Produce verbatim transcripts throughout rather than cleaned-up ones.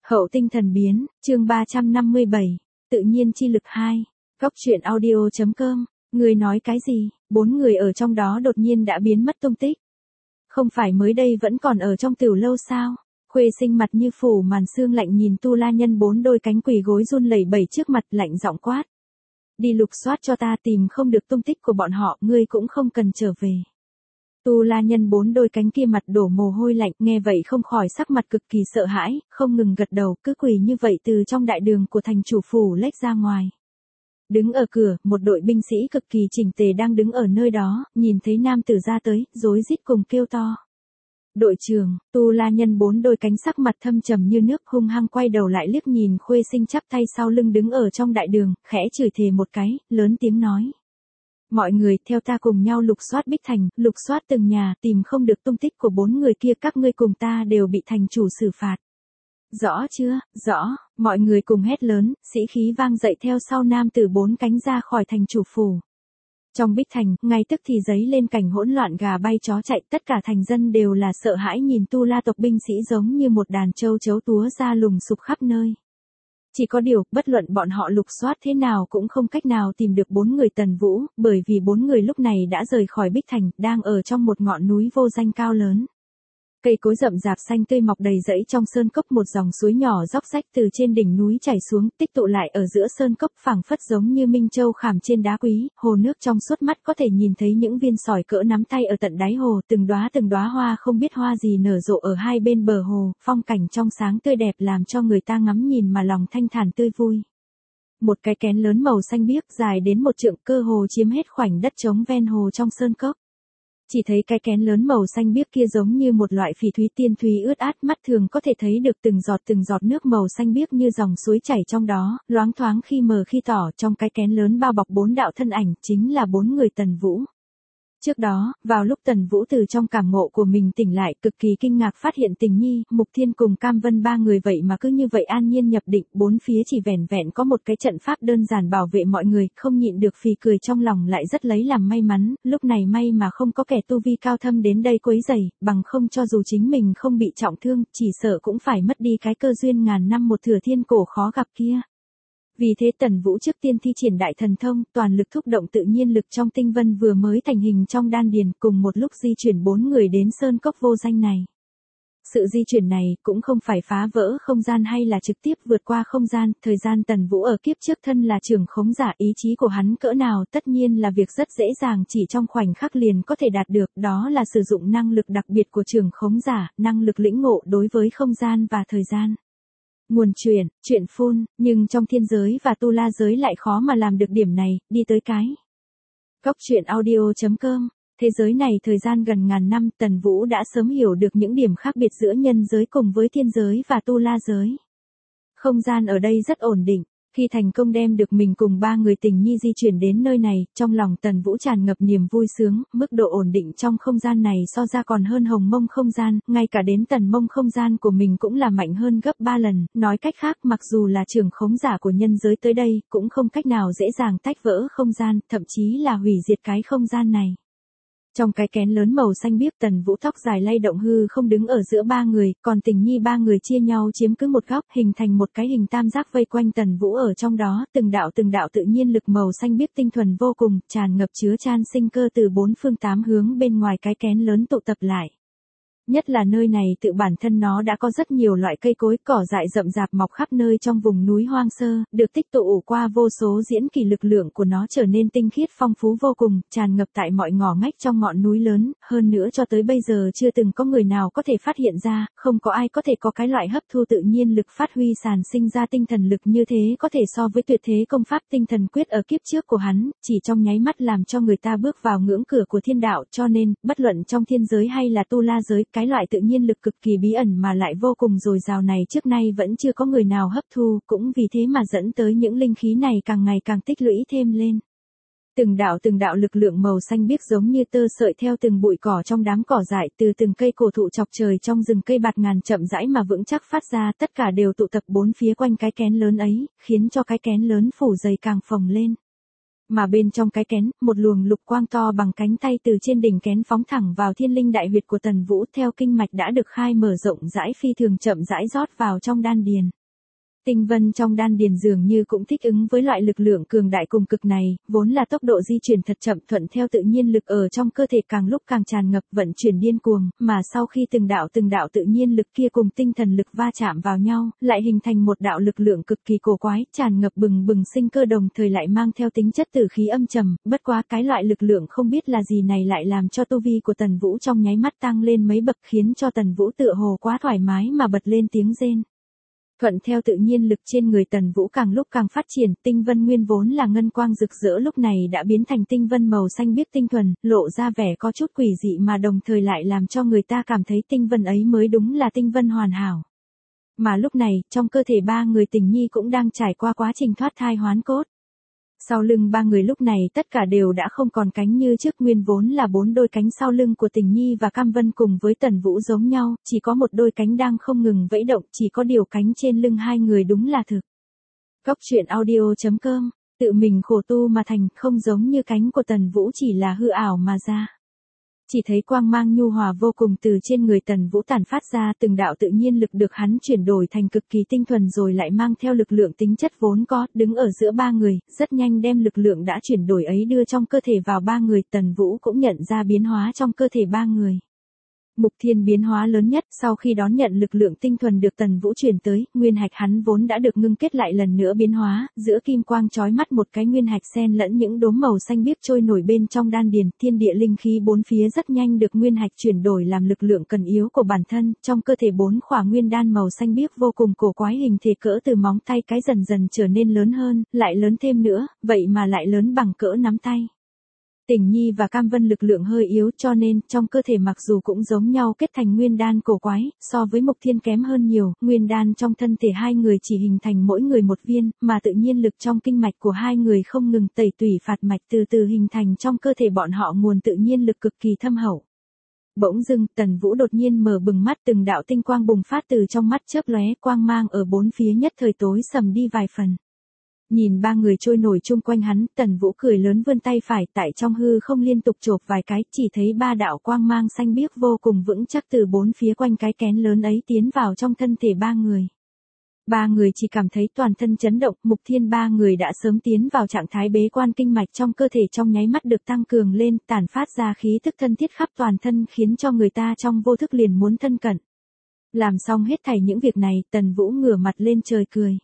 Hậu tinh thần biến, chương ba trăm năm mươi bảy, tự nhiên chi lực hai, góc truyện audio.com, người nói cái gì, bốn người ở trong đó đột nhiên đã biến mất tung tích. Không phải mới đây vẫn còn ở trong tiểu lâu sao? Khuê Sinh mặt như phủ màn sương lạnh nhìn Tu La Nhân bốn đôi cánh quỳ gối run lẩy bẩy trước mặt, lạnh giọng quát. Đi lục soát cho ta, tìm không được tung tích của bọn họ, ngươi cũng không cần trở về. Tu La Nhân bốn đôi cánh kia mặt đổ mồ hôi lạnh, nghe vậy không khỏi sắc mặt cực kỳ sợ hãi, không ngừng gật đầu, cứ quỳ như vậy từ trong đại đường của thành chủ phủ lách ra ngoài. Đứng ở cửa, một đội binh sĩ cực kỳ chỉnh tề đang đứng ở nơi đó, nhìn thấy nam tử ra tới, rối rít cùng kêu to. Đội trưởng, Tu La Nhân bốn đôi cánh sắc mặt thâm trầm như nước, hung hăng quay đầu lại liếc nhìn Khuê Sinh chắp tay sau lưng đứng ở trong đại đường, khẽ chửi thề một cái, lớn tiếng nói. Mọi người, theo ta cùng nhau lục soát Bích Thành, lục soát từng nhà, tìm không được tung tích của bốn người kia, các ngươi cùng ta đều bị thành chủ xử phạt. Rõ chưa, rõ, mọi người cùng hét lớn, sĩ khí vang dậy theo sau nam tử bốn cánh ra khỏi thành chủ phủ. Trong Bích Thành, ngay tức thì giấy lên cảnh hỗn loạn gà bay chó chạy, tất cả thành dân đều là sợ hãi nhìn Tu La tộc binh sĩ giống như một đàn trâu chấu túa ra lùng sục khắp nơi. Chỉ có điều, bất luận bọn họ lục soát thế nào cũng không cách nào tìm được bốn người Tần Vũ, bởi vì bốn người lúc này đã rời khỏi Bích Thành, đang ở trong một ngọn núi vô danh cao lớn. Cây cối rậm rạp xanh tươi mọc đầy rẫy trong sơn cốc, một dòng suối nhỏ róc rách từ trên đỉnh núi chảy xuống, tích tụ lại ở giữa sơn cốc, phảng phất giống như minh châu khảm trên đá quý, hồ nước trong suốt mắt có thể nhìn thấy những viên sỏi cỡ nắm tay ở tận đáy hồ, từng đóa từng đóa hoa không biết hoa gì nở rộ ở hai bên bờ hồ, phong cảnh trong sáng tươi đẹp làm cho người ta ngắm nhìn mà lòng thanh thản tươi vui. Một cái kén lớn màu xanh biếc dài đến một trượng, cơ hồ chiếm hết khoảnh đất trống ven hồ trong sơn cốc. Chỉ thấy cái kén lớn màu xanh biếc kia giống như một loại phỉ thúy tiên thúy ướt át, mắt thường có thể thấy được từng giọt từng giọt nước màu xanh biếc như dòng suối chảy trong đó, loáng thoáng khi mờ khi tỏ, trong cái kén lớn bao bọc bốn đạo thân ảnh, chính là bốn người Tần Vũ. Trước đó, vào lúc Tần Vũ từ trong cảm ngộ của mình tỉnh lại, cực kỳ kinh ngạc phát hiện Tình Nhi, Mục Thiên cùng Cam Vân ba người vậy mà cứ như vậy an nhiên nhập định, bốn phía chỉ vẻn vẹn có một cái trận pháp đơn giản bảo vệ mọi người, không nhịn được phì cười trong lòng lại rất lấy làm may mắn, lúc này may mà không có kẻ tu vi cao thâm đến đây quấy rầy, bằng không cho dù chính mình không bị trọng thương, chỉ sợ cũng phải mất đi cái cơ duyên ngàn năm một thừa thiên cổ khó gặp kia. Vì thế Tần Vũ trước tiên thi triển đại thần thông, toàn lực thúc động tự nhiên lực trong tinh vân vừa mới thành hình trong đan điền, cùng một lúc di chuyển bốn người đến sơn cốc vô danh này. Sự di chuyển này cũng không phải phá vỡ không gian hay là trực tiếp vượt qua không gian, thời gian Tần Vũ ở kiếp trước thân là trưởng khống giả, ý chí của hắn cỡ nào tất nhiên là việc rất dễ dàng chỉ trong khoảnh khắc liền có thể đạt được, đó là sử dụng năng lực đặc biệt của trưởng khống giả, năng lực lĩnh ngộ đối với không gian và thời gian. Nguồn truyền, chuyện phun, nhưng trong thiên giới và tu la giới lại khó mà làm được điểm này, đi tới cái. Góc truyện audio.com, thế giới này thời gian gần ngàn năm, Tần Vũ đã sớm hiểu được những điểm khác biệt giữa nhân giới cùng với thiên giới và tu la giới. Không gian ở đây rất ổn định. Khi thành công đem được mình cùng ba người Tình Nhi di chuyển đến nơi này, trong lòng Tần Vũ tràn ngập niềm vui sướng, mức độ ổn định trong không gian này so ra còn hơn Hồng Mông không gian, ngay cả đến Tần Mông không gian của mình cũng là mạnh hơn gấp ba lần, nói cách khác mặc dù là trưởng khống giả của nhân giới tới đây, cũng không cách nào dễ dàng tách vỡ không gian, thậm chí là hủy diệt cái không gian này. Trong cái kén lớn màu xanh biếc, Tần Vũ tóc dài lay động hư không đứng ở giữa ba người, còn Tình Nhi ba người chia nhau chiếm cứ một góc, hình thành một cái hình tam giác vây quanh Tần Vũ ở trong đó, từng đạo từng đạo tự nhiên lực màu xanh biếc tinh thuần vô cùng, tràn ngập chứa chan sinh cơ từ bốn phương tám hướng bên ngoài cái kén lớn tụ tập lại. Nhất là nơi này tự bản thân nó đã có rất nhiều loại cây cối, cỏ dại rậm rạp mọc khắp nơi trong vùng núi hoang sơ, được tích tụ qua vô số diễn kỳ, lực lượng của nó trở nên tinh khiết phong phú vô cùng, tràn ngập tại mọi ngõ ngách trong ngọn núi lớn, hơn nữa cho tới bây giờ chưa từng có người nào có thể phát hiện ra, không có ai có thể có cái loại hấp thu tự nhiên lực phát huy sản sinh ra tinh thần lực như thế, có thể so với tuyệt thế công pháp tinh thần quyết ở kiếp trước của hắn, chỉ trong nháy mắt làm cho người ta bước vào ngưỡng cửa của thiên đạo, cho nên, bất luận trong thiên giới hay là tu la giới, cái loại tự nhiên lực cực kỳ bí ẩn mà lại vô cùng dồi dào này trước nay vẫn chưa có người nào hấp thu, cũng vì thế mà dẫn tới những linh khí này càng ngày càng tích lũy thêm lên. Từng đạo từng đạo lực lượng màu xanh biếc giống như tơ sợi theo từng bụi cỏ trong đám cỏ dại, từ từng cây cổ thụ chọc trời trong rừng cây bạt ngàn chậm rãi mà vững chắc phát ra, tất cả đều tụ tập bốn phía quanh cái kén lớn ấy, khiến cho cái kén lớn phủ dày càng phồng lên. Mà bên trong cái kén, một luồng lục quang to bằng cánh tay từ trên đỉnh kén phóng thẳng vào thiên linh đại huyệt của Tần Vũ, theo kinh mạch đã được khai mở rộng rãi phi thường chậm rãi rót vào trong đan điền. Tinh vân trong đan điền dường như cũng thích ứng với loại lực lượng cường đại cùng cực này, vốn là tốc độ di chuyển thật chậm thuận theo tự nhiên lực ở trong cơ thể càng lúc càng tràn ngập vận chuyển điên cuồng, mà sau khi từng đạo từng đạo tự nhiên lực kia cùng tinh thần lực va chạm vào nhau, lại hình thành một đạo lực lượng cực kỳ cổ quái, tràn ngập bừng bừng sinh cơ đồng thời lại mang theo tính chất tử khí âm trầm, bất quá cái loại lực lượng không biết là gì này lại làm cho tu vi của Tần Vũ trong nháy mắt tăng lên mấy bậc khiến cho Tần Vũ tựa hồ quá thoải mái mà bật lên tiếng rên. Thuận theo tự nhiên lực trên người Tần Vũ càng lúc càng phát triển, tinh vân nguyên vốn là ngân quang rực rỡ lúc này đã biến thành tinh vân màu xanh biếc tinh thuần, lộ ra vẻ có chút quỷ dị mà đồng thời lại làm cho người ta cảm thấy tinh vân ấy mới đúng là tinh vân hoàn hảo. Mà lúc này, trong cơ thể ba người Tình Nhi cũng đang trải qua quá trình thoát thai hoán cốt. Sau lưng ba người lúc này tất cả đều đã không còn cánh như trước, nguyên vốn là bốn đôi cánh sau lưng của Tình Nhi và Cam Vân cùng với Tần Vũ giống nhau, chỉ có một đôi cánh đang không ngừng vẫy động, chỉ có điều cánh trên lưng hai người đúng là thực. Góc truyện audio chấm com, tự mình khổ tu mà thành, không giống như cánh của Tần Vũ chỉ là hư ảo mà ra. Chỉ thấy quang mang nhu hòa vô cùng từ trên người Tần Vũ tản phát ra, từng đạo tự nhiên lực được hắn chuyển đổi thành cực kỳ tinh thuần rồi lại mang theo lực lượng tính chất vốn có, đứng ở giữa ba người, rất nhanh đem lực lượng đã chuyển đổi ấy đưa trong cơ thể vào ba người, Tần Vũ cũng nhận ra biến hóa trong cơ thể ba người. Mục Thiên biến hóa lớn nhất, sau khi đón nhận lực lượng tinh thuần được Tần Vũ truyền tới, nguyên hạch hắn vốn đã được ngưng kết lại lần nữa biến hóa, giữa kim quang chói mắt một cái nguyên hạch xen lẫn những đốm màu xanh biếc trôi nổi bên trong đan điền, thiên địa linh khí bốn phía rất nhanh được nguyên hạch chuyển đổi làm lực lượng cần yếu của bản thân, trong cơ thể bốn khỏa nguyên đan màu xanh biếc vô cùng cổ quái hình thể cỡ từ móng tay cái dần dần trở nên lớn hơn, lại lớn thêm nữa, vậy mà lại lớn bằng cỡ nắm tay. Tình Nhi và Cam Vân lực lượng hơi yếu cho nên trong cơ thể mặc dù cũng giống nhau kết thành nguyên đan cổ quái, so với Mục Thiên kém hơn nhiều, nguyên đan trong thân thể hai người chỉ hình thành mỗi người một viên, mà tự nhiên lực trong kinh mạch của hai người không ngừng tẩy tủy phạt mạch từ từ hình thành trong cơ thể bọn họ nguồn tự nhiên lực cực kỳ thâm hậu. Bỗng dưng, Tần Vũ đột nhiên mở bừng mắt, từng đạo tinh quang bùng phát từ trong mắt chớp lóe, quang mang ở bốn phía nhất thời tối sầm đi vài phần. Nhìn ba người trôi nổi chung quanh hắn, Tần Vũ cười lớn vươn tay phải, tại trong hư không liên tục chộp vài cái, chỉ thấy ba đạo quang mang xanh biếc vô cùng vững chắc từ bốn phía quanh cái kén lớn ấy tiến vào trong thân thể ba người. Ba người chỉ cảm thấy toàn thân chấn động, Mục Thiên ba người đã sớm tiến vào trạng thái bế quan, kinh mạch trong cơ thể trong nháy mắt được tăng cường lên, tản phát ra khí tức thân thiết khắp toàn thân khiến cho người ta trong vô thức liền muốn thân cận. Làm xong hết thảy những việc này, Tần Vũ ngửa mặt lên trời cười.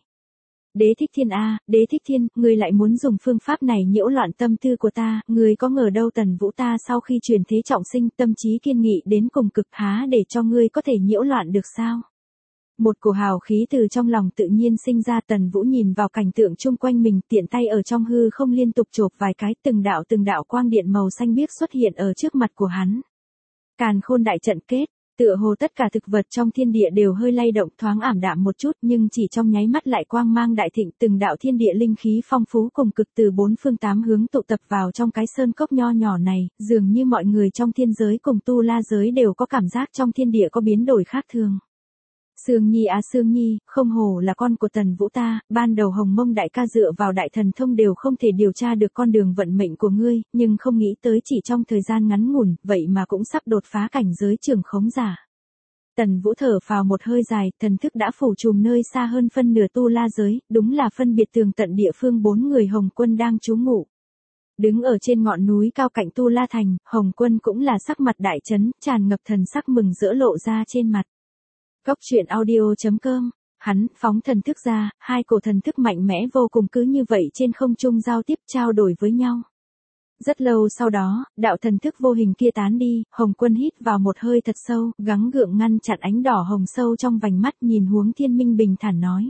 Đế Thích Thiên a, Đế Thích Thiên, ngươi lại muốn dùng phương pháp này nhiễu loạn tâm tư của ta, ngươi có ngờ đâu Tần Vũ ta sau khi chuyển thế trọng sinh, tâm trí kiên nghị đến cùng cực, há để cho ngươi có thể nhiễu loạn được sao? Một cổ hào khí từ trong lòng tự nhiên sinh ra, Tần Vũ nhìn vào cảnh tượng chung quanh mình, tiện tay ở trong hư không liên tục chộp vài cái, từng đạo từng đạo quang điện màu xanh biếc xuất hiện ở trước mặt của hắn. Càn Khôn đại trận kết. Tựa hồ tất cả thực vật trong thiên địa đều hơi lay động, thoáng ảm đạm một chút, nhưng chỉ trong nháy mắt lại quang mang đại thịnh, từng đạo thiên địa linh khí phong phú cùng cực từ bốn phương tám hướng tụ tập vào trong cái sơn cốc nho nhỏ này, dường như mọi người trong thiên giới cùng tu la giới đều có cảm giác trong thiên địa có biến đổi khác thường. Sương Nhi à Sương Nhi, không hổ là con của Tần Vũ ta, ban đầu Hồng Mông đại ca dựa vào đại thần thông đều không thể điều tra được con đường vận mệnh của ngươi, nhưng không nghĩ tới chỉ trong thời gian ngắn ngủn, vậy mà cũng sắp đột phá cảnh giới trưởng khống giả. Tần Vũ thở phào một hơi dài, thần thức đã phủ trùm nơi xa hơn phân nửa tu la giới, đúng là phân biệt tường tận địa phương bốn người Hồng Quân đang trú ngụ. Đứng ở trên ngọn núi cao cạnh Tu La Thành, Hồng Quân cũng là sắc mặt đại chấn, tràn ngập thần sắc mừng rỡ lộ ra trên mặt. Góc truyện audio chấm com, hắn phóng thần thức ra, hai cổ thần thức mạnh mẽ vô cùng cứ như vậy trên không trung giao tiếp trao đổi với nhau. Rất lâu sau đó, đạo thần thức vô hình kia tán đi, Hồng Quân hít vào một hơi thật sâu, gắng gượng ngăn chặn ánh đỏ hồng sâu trong vành mắt, nhìn Huống Thiên Minh bình thản nói.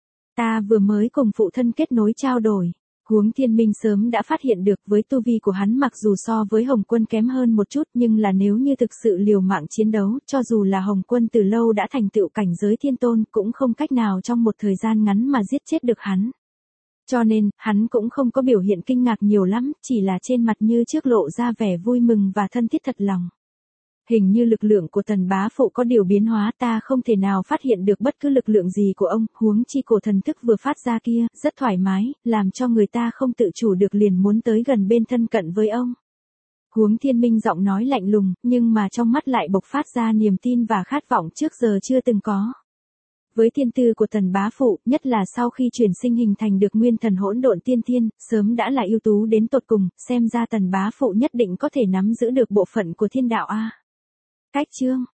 Ta vừa mới cùng phụ thân kết nối trao đổi. Huống Thiên Minh sớm đã phát hiện được với tu vi của hắn mặc dù so với Hồng Quân kém hơn một chút, nhưng là nếu như thực sự liều mạng chiến đấu, cho dù là Hồng Quân từ lâu đã thành tựu cảnh giới thiên tôn, cũng không cách nào trong một thời gian ngắn mà giết chết được hắn. Cho nên, hắn cũng không có biểu hiện kinh ngạc nhiều lắm, chỉ là trên mặt như trước lộ ra vẻ vui mừng và thân thiết thật lòng. Hình như lực lượng của Tần bá phụ có điều biến hóa, ta không thể nào phát hiện được bất cứ lực lượng gì của ông, huống chi cổ thần thức vừa phát ra kia, rất thoải mái, làm cho người ta không tự chủ được liền muốn tới gần bên thân cận với ông. Huống Thiên Minh giọng nói lạnh lùng, nhưng mà trong mắt lại bộc phát ra niềm tin và khát vọng trước giờ chưa từng có. Với thiên tư của Tần bá phụ, nhất là sau khi chuyển sinh hình thành được nguyên thần hỗn độn tiên thiên, sớm đã là ưu tú đến tột cùng, xem ra Tần bá phụ nhất định có thể nắm giữ được bộ phận của thiên đạo a. Cách chương